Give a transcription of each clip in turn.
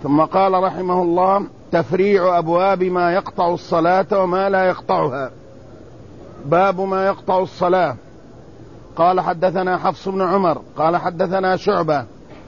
ثم قال رحمه الله: تفريع أبواب ما يقطع الصلاة وما لا يقطعها. باب ما يقطع الصلاة. قال: حدثنا حفص بن عمر قال: حدثنا شعبة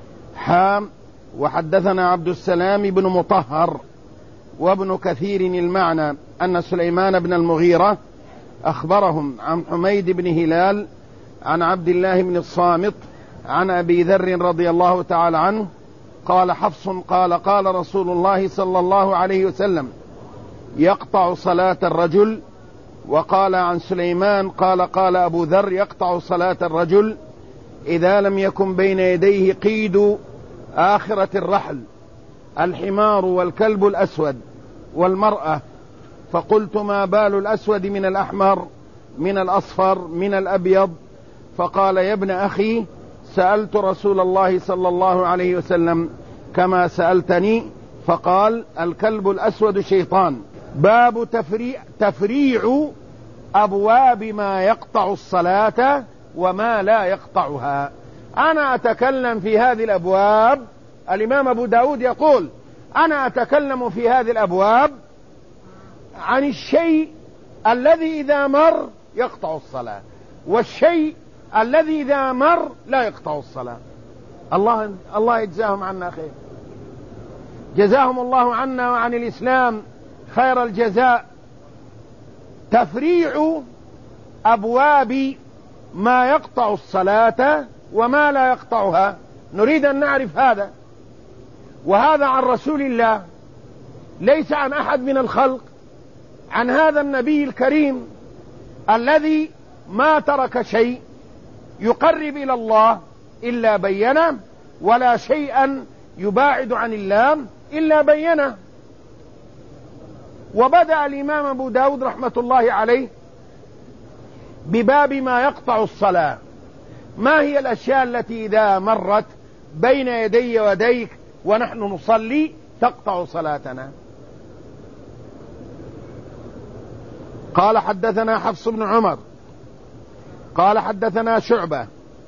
وحدثنا عبد السلام بن مطهر وابن كثير المعنى أن سليمان بن المغيرة أخبرهم عن حميد بن هلال عن عبد الله بن الصامت عن أبي ذر رضي الله تعالى عنه قال حفص قال: قال رسول الله صلى الله عليه وسلم: يقطع صلاة الرجل. وقال عن سليمان قال: قال أبو ذر: يقطع صلاة الرجل إذا لم يكن بين يديه قيد آخرة الرحل، الحمار والكلب الأسود والمرأة. فقلت: ما بال الأسود من الأحمر من الأصفر من الأبيض؟ فقال: يا ابن أخي، سألت رسول الله صلى الله عليه وسلم كما سألتني، فقال: الكلب الأسود شيطان. باب تفريع أبواب ما يقطع الصلاة وما لا يقطعها. أنا أتكلم في هذه الأبواب. الإمام أبو داود يقول: أنا أتكلم في هذه الأبواب عن الشيء الذي إذا مر يقطع الصلاة، والشيء الذي إذا مر لا يقطع الصلاة. الله يجزاهم عنا خير، جزاهم الله عنا وعن الإسلام خير الجزاء. تفريع أبواب ما يقطع الصلاة وما لا يقطعها، نريد أن نعرف هذا، وهذا عن رسول الله ليس عن أحد من الخلق، عن هذا النبي الكريم الذي ما ترك شيء يقرب إلى الله إلا بينه، ولا شيئا يباعد عن الله إلا بينه. وبدأ الإمام أبو داود رحمة الله عليه بباب ما يقطع الصلاة. ما هي الأشياء التي إذا مرت بين يدي وديك ونحن نصلي تقطع صلاتنا؟ قال: حدثنا حفص بن عمر قال: حدثنا شعبة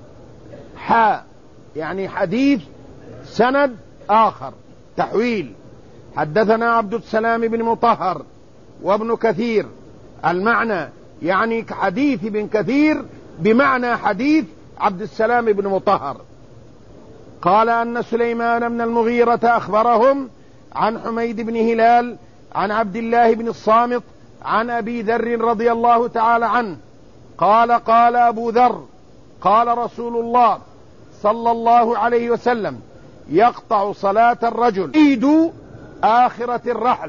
يعني حديث سند آخر تحويل. حدثنا عبد السلام بن مطهر وابن كثير المعنى، يعني حديث ابن كثير بمعنى حديث عبد السلام بن مطهر. قال: أن سليمان بن المغيرة أخبرهم عن حميد بن هلال عن عبد الله بن الصامت عن أبي ذر رضي الله تعالى عنه قال: قال أبو ذر: قال رسول الله صلى الله عليه وسلم: يقطع صلاة الرجل قيد آخرة الرحل،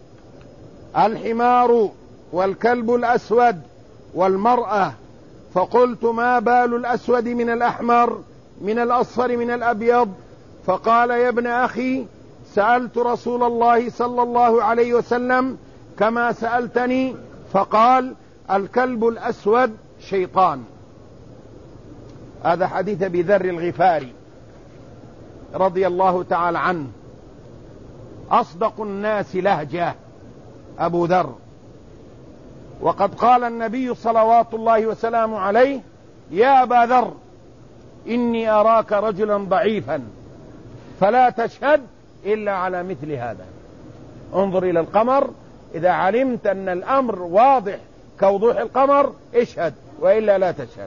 الحمار والكلب الأسود والمرأة. فقلت: ما بال الأسود من الأحمر من الأصفر من الأبيض؟ فقال: يا ابن أخي، سألت رسول الله صلى الله عليه وسلم كما سألتني، فقال: الكلب الأسود شيطان. هذا حديث أبي ذر الغفاري رضي الله تعالى عنه، أصدق الناس لهجة أبو ذر. وقد قال النبي صلوات الله وسلامه عليه: يا أبا ذر، إني أراك رجلا ضعيفا فلا تشهد إلا على مثل هذا. انظر إلى القمر، إذا علمت أن الأمر واضح كوضوح القمر اشهد، وإلا لا تشهد.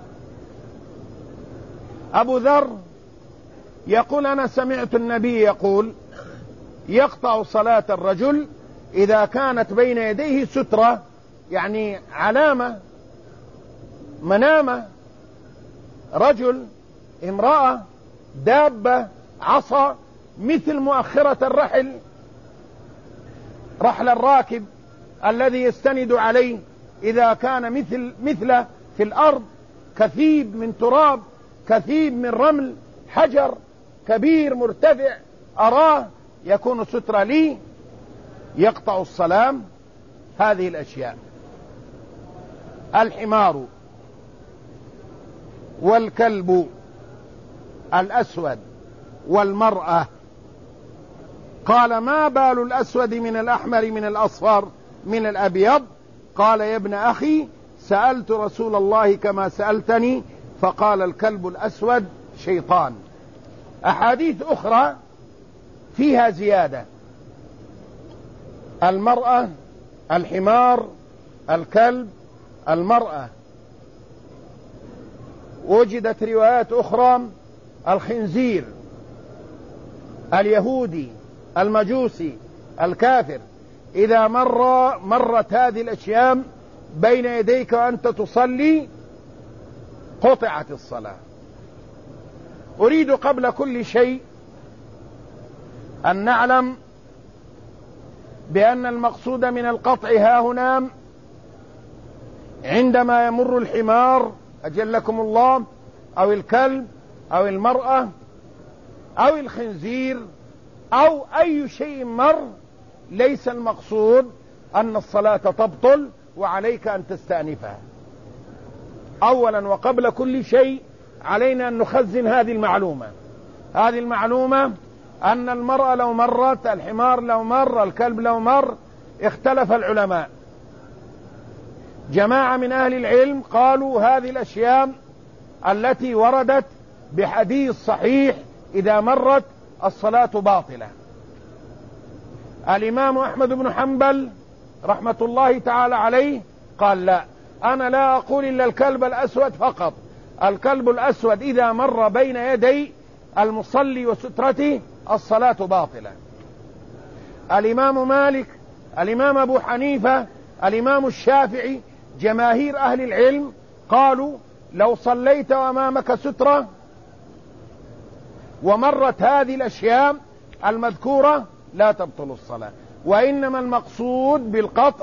أبو ذر يقول: أنا سمعت النبي يقول: يقطع صلاة الرجل إذا كانت بين يديه سترة، يعني علامة، منامة، رجل، امرأة، دابة، عصا، مثل مؤخرة الرحل، رحل الراكب الذي يستند عليه إذا كان مثل في الأرض كثيب من تراب، كثيب من رمل، حجر كبير مرتفع أراه يكون سترة لي، يقطع الصلاة. هذه الأشياء: الحمار والكلب الأسود والمرأة. قال: ما بال الأسود من الأحمر من الأصفر من الأبيض؟ قال: يا ابن أخي، سألت رسول الله كما سألتني، فقال: الكلب الأسود شيطان. أحاديث أخرى فيها زيادة: المرأة، الحمار، الكلب، المرأة. وجدت روايات أخرى: الخنزير، اليهودي، المجوسي، الكافر. إذا مرت هذه الأشياء بين يديك وأنت تصلي قطعت الصلاة. أريد قبل كل شيء أن نعلم بأن المقصود من القطع ها هنا عندما يمر الحمار أجلكم الله، أو الكلب، أو المرأة، أو الخنزير، أو أي شيء مر، ليس المقصود أن الصلاة تبطل وعليك أن تستأنفها. أولا وقبل كل شيء علينا أن نخزن هذه المعلومة أن المرأة لو مرت، الحمار لو مر، الكلب لو مر، اختلف العلماء. جماعة من أهل العلم قالوا هذه الأشياء التي وردت بحديث صحيح إذا مرت الصلاة باطلة. الإمام أحمد بن حنبل رحمة الله تعالى عليه قال: لا، أنا لا أقول إلا الكلب الأسود فقط. الكلب الأسود إذا مر بين يدي المصلي وسترته الصلاة باطلة. الإمام مالك، الإمام أبو حنيفة، الإمام الشافعي، جماهير أهل العلم قالوا: لو صليت أمامك سترة ومرت هذه الأشياء المذكورة لا تبطل الصلاة، وإنما المقصود بالقطع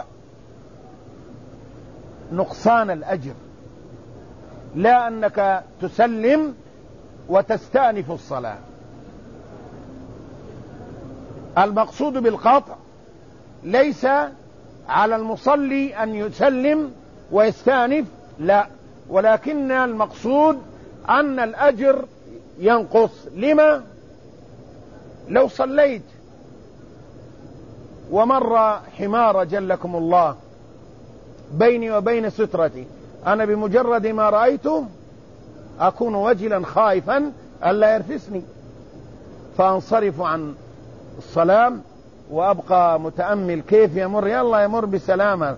نقصان الأجر، لا أنك تسلم وتستأنف الصلاة. المقصود بالقطع ليس على المصلي أن يسلم ويستأنف، لا، ولكن المقصود أن الأجر ينقص. لما؟ لو صليت ومر حمار جلكم الله بيني وبين سترتي، أنا بمجرد ما رأيته أكون وجلا خائفا ألا يرفسني، فأنصرف عن الصلاة وأبقى متأمل كيف يمر، يلا يمر بسلامة.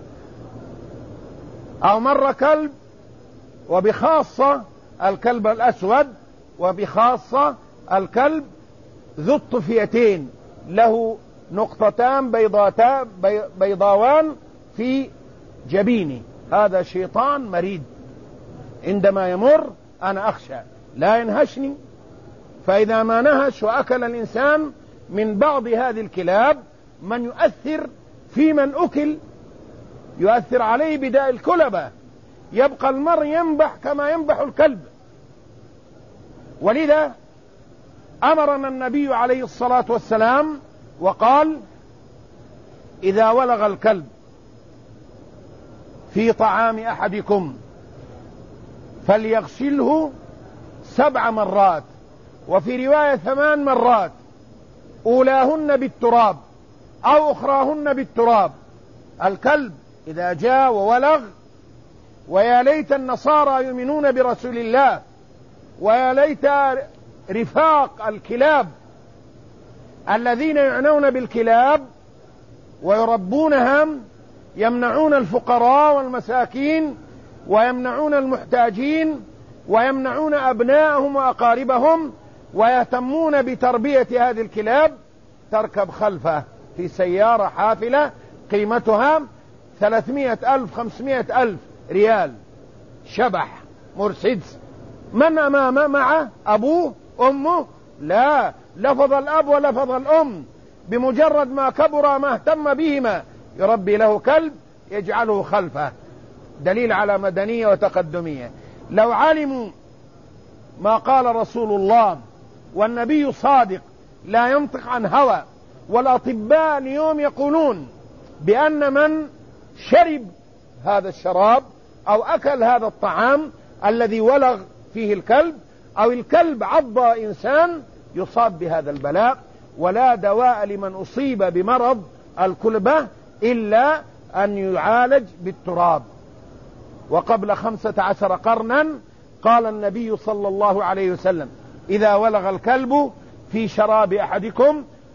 أو مر كلب، وبخاصة الكلب الأسود، وبخاصة الكلب ذو الطفيتين، له نقطتان بيضاوان في جبينه، هذا شيطان مريد، عندما يمر أنا أخشى لا ينهشني. فإذا ما نهش وأكل الإنسان من بعض هذه الكلاب من يؤثر في من أكل، يؤثر عليه بداء الكلبة، يبقى المرء ينبح كما ينبح الكلب. ولذا أمرنا النبي عليه الصلاة والسلام وقال: إذا ولغ الكلب في طعام أحدكم فليغسله 7 مرات، وفي رواية 8 مرات، أولاهن بالتراب أو أخراهن بالتراب. الكلب إذا جاء وولغ، ويا ليت النصارى يؤمنون برسول الله، ويا ليت رفاق الكلاب الذين يعنون بالكلاب ويربونها يمنعون الفقراء والمساكين، ويمنعون المحتاجين، ويمنعون أبناءهم وأقاربهم، ويهتمون بتربية هذه الكلاب، تركب خلفه في سيارة حافلة قيمتها 300,000 500,000 ريال، شبح مرسيدس. من أمامه معه؟ أبوه؟ أمه؟ لا، لفظ الأب ولفظ الأم، بمجرد ما كبر ما اهتم بهما يربي له كلب يجعله خلفه، دليل على مدنية وتقدمية. لو علموا ما قال رسول الله، والنبي صادق لا ينطق عن هوى، والأطباء اليوم يقولون بأن من شرب هذا الشراب أو أكل هذا الطعام الذي ولغ فيه الكلب، أو الكلب عض إنسان، يصاب بهذا البلاء. ولا دواء لمن أصيب بمرض الكلبة إلا أن يعالج بالتراب. وقبل 15 قرنا قال النبي صلى الله عليه وسلم: إذا ولغ الكلب في شراب أحدكم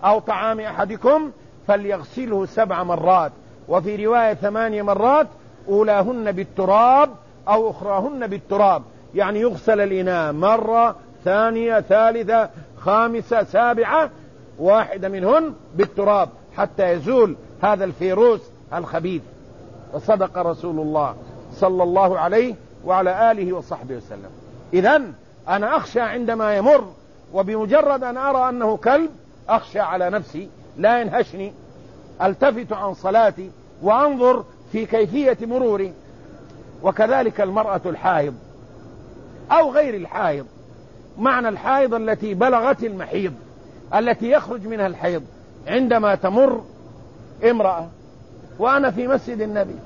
أو طعام أحدكم فليغسله 7 مرات، وفي رواية 8 مرات، أولاهن بالتراب أو أخراهن بالتراب، يعني يغسل الإناء مرة، ثانية، ثالثة، خامسة، سابعة، واحدة منهن بالتراب حتى يزول هذا الفيروس الخبيث. وصدق رسول الله صلى الله عليه وعلى آله وصحبه وسلم. إذن أنا أخشى عندما يمر، وبمجرد أن أرى أنه كلب أخشى على نفسي لا ينهشني، التفت عن صلاتي وأنظر في كيفية مروري. وكذلك المرأة الحائض أو غير الحائض، معنى الحائض التي بلغت المحيض، التي يخرج منها الحيض، عندما تمر امرأة وأنا في مسجد النبي،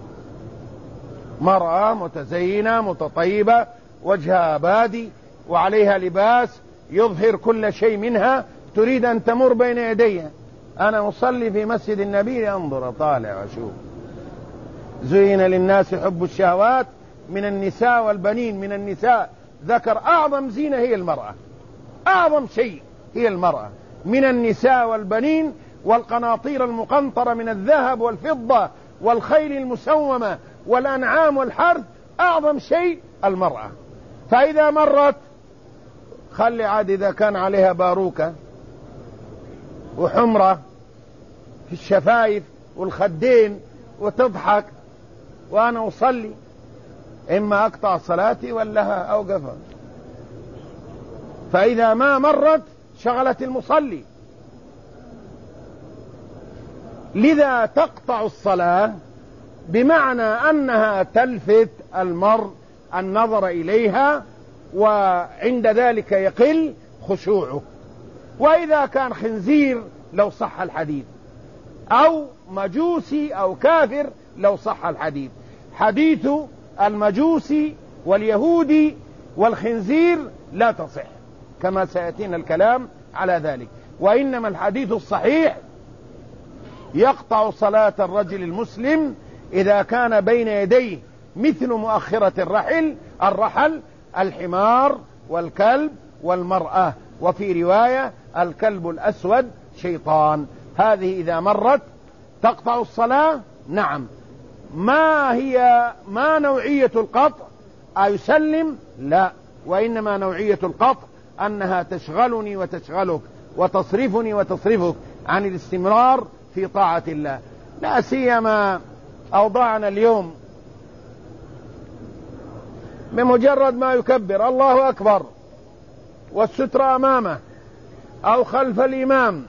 مرأة متزينة متطيبة وجهها بادي وعليها لباس يظهر كل شيء منها، تريد أن تمر بين يدي، أنا أصلي في مسجد النبي، أنظر طالع وأشوف. زين للناس حب الشهوات من النساء والبنين، من النساء ذكر أعظم زينة هي المرأة، أعظم شيء هي المرأة، من النساء والبنين والقناطير المقنطرة من الذهب والفضة والخيل المسومة والأنعام والحرث، أعظم شيء المرأة. فإذا مرت خلي عاد إذا كان عليها باروكة وحمرة في الشفايف والخدين وتضحك وأنا أصلي، إما أقطع صلاتي ولا أوقفها. فإذا ما مرت شغلت المصلي، لذا تقطع الصلاة، بمعنى أنها تلفت المرء النظر إليها، وعند ذلك يقل خشوعه. وإذا كان خنزير لو صح الحديث، أو مجوسي أو كافر لو صح الحديث، حديث المجوسي واليهودي والخنزير لا تصح، كما سيأتينا الكلام على ذلك. وإنما الحديث الصحيح يقطع صلاة الرجل المسلم إذا كان بين يديه مثل مؤخرة الرحل الحمار والكلب والمرأة، وفي رواية الكلب الأسود شيطان. هذه إذا مرت تقطع الصلاة. نعم. ما نوعية القطع؟ أيسلم؟ لا، وإنما نوعية القطع أنها تشغلني وتشغلك وتصرفني وتصرفك عن الاستمرار في طاعة الله. لا سيما أوضاعنا اليوم، بمجرد ما يكبر الله أكبر والستر أمامه أو خلف الإمام،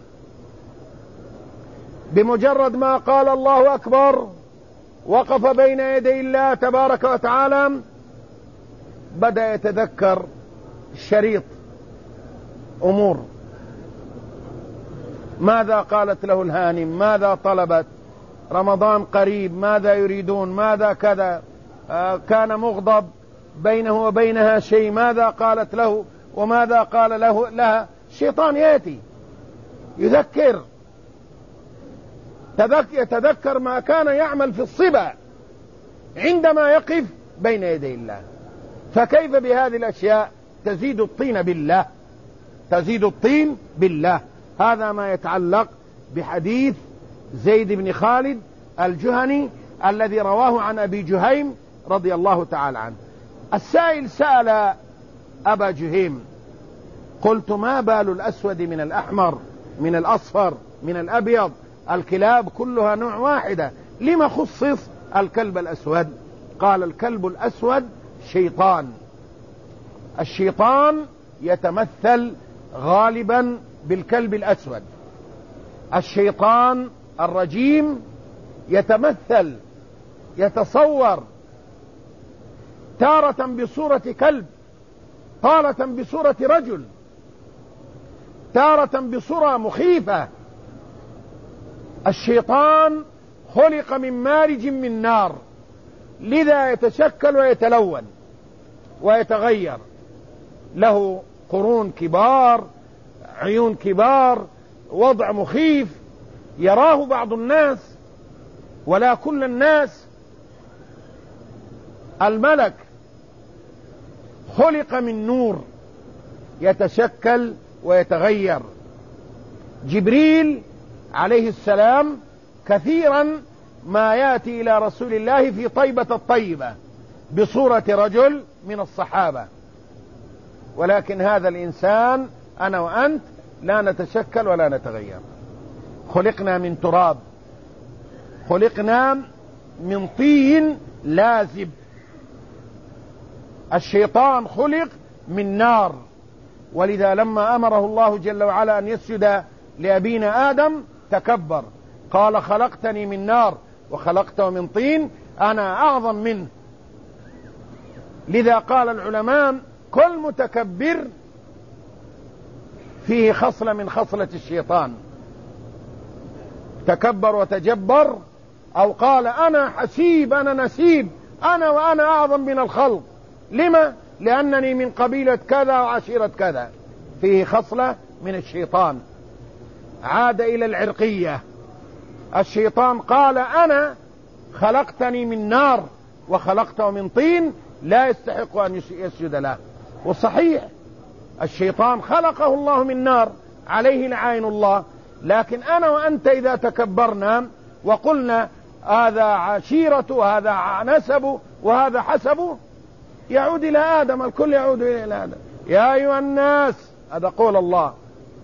بمجرد ما قال الله أكبر وقف بين يدي الله تبارك وتعالى بدأ يتذكر الشريط، أمور ماذا قالت له الهانم، ماذا طلبت، رمضان قريب، ماذا يريدون، ماذا كذا، كان مغضب بينه وبينها شيء، ماذا قالت له وماذا قال لها. الشيطان يأتي يتذكر ما كان يعمل في الصبا عندما يقف بين يدي الله. فكيف بهذه الأشياء؟ تزيد الطين بالله، تزيد الطين بالله. هذا ما يتعلق بحديث زيد بن خالد الجهني الذي رواه عن أبي جهيم رضي الله تعالى عنه. السائل سأل أبا جهيم: قلت ما بال الأسود من الأحمر من الأصفر من الأبيض؟ الكلاب كلها نوع واحدة، لما خصص الكلب الأسود؟ قال: الكلب الأسود شيطان، الشيطان يتمثل غالبا بالكلب الأسود، الشيطان الرجيم يتصور تارة بصورة كلب، تارة بصورة رجل، تارة بصورة مخيفة. الشيطان خلق من مارج من نار، لذا يتشكل ويتلون ويتغير، له قرون كبار، عيون كبار، وضع مخيف يراه بعض الناس ولا كل الناس. الملك خلق من نور يتشكل ويتغير، جبريل عليه السلام كثيرا ما يأتي إلى رسول الله في طيبة الطيبة بصورة رجل من الصحابة، ولكن هذا الإنسان أنا وأنت لا نتشكل ولا نتغير. خلقنا من تراب، خلقنا من طين لازب. الشيطان خلق من نار، ولذا لما أمره الله جل وعلا أن يسجد لأبينا آدم تكبر، قال خلقتني من نار وخلقته من طين، أنا أعظم منه. لذا قال العلماء كل متكبر فيه خصلة من خصلة الشيطان، تكبر وتجبر، أو قال أنا حسيب أنا نسيب وأنا أعظم من الخلق. لما؟ لأنني من قبيلة كذا وعشيرة كذا، فيه خصلة من الشيطان. عاد إلى العرقية، الشيطان قال أنا خلقتني من نار وخلقته من طين، لا يستحق أن يسجد له. وصحيح الشيطان خلقه الله من نار عليه لعين الله، لكن أنا وأنت إذا تكبرنا وقلنا هذا عشيرته وهذا نسبه وهذا حسبه، يعود إلى آدم، الكل يعود إلى آدم. يا أيها الناس، هذا قول الله،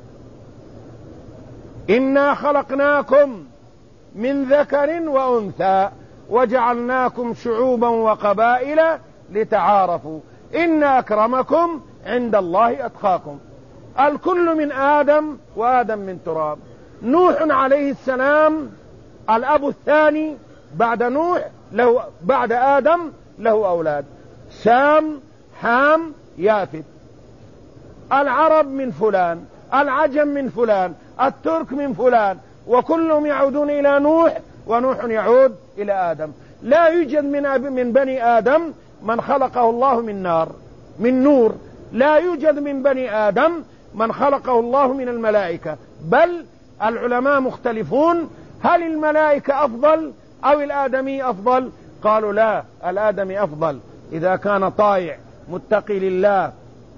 إنا خلقناكم من ذكر وأنثى وجعلناكم شعوبا وقبائل لتعارفوا إن أكرمكم عند الله أتقاكم. الكل من آدم، وآدم من تراب. نوح عليه السلام الأب الثاني بعد نوح، له بعد آدم له أولاد، سام حام يافث. العرب من فلان، العجم من فلان، الترك من فلان، وكلهم يعودون إلى نوح، ونوح يعود إلى آدم. لا يوجد من بني آدم من خلقه الله من نار من نور، لا يوجد من بني آدم من خلقه الله من الملائكة، بل العلماء مختلفون هل الملائكة أفضل أو الآدمي أفضل؟ قالوا لا، الآدمي أفضل إذا كان طائع متقي لله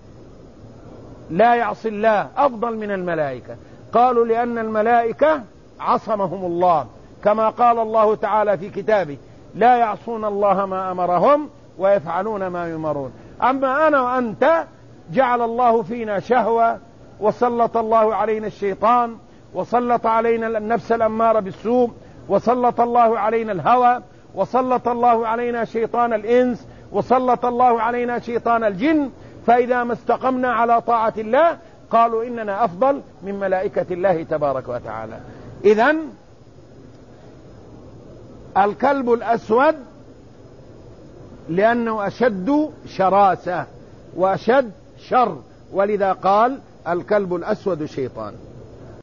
لا يعصي الله، أفضل من الملائكة. قالوا لأن الملائكة عصمهم الله، كما قال الله تعالى في كتابه لا يعصون الله ما أمرهم ويفعلون ما يؤمرون. أما أنا وأنت جعل الله فينا شهوة، وسلط الله علينا الشيطان، وسلط علينا النفس الأمارة بالسوء، وسلط الله علينا الهوى، وسلط الله علينا شيطان الإنس، وسلط الله علينا شيطان الجن. فإذا ما استقمنا على طاعة الله قالوا إننا أفضل من ملائكة الله تبارك وتعالى. إذن الكلب الأسود لأنه أشد شراسة وأشد شر، ولذا قال الكلب الأسود شيطان.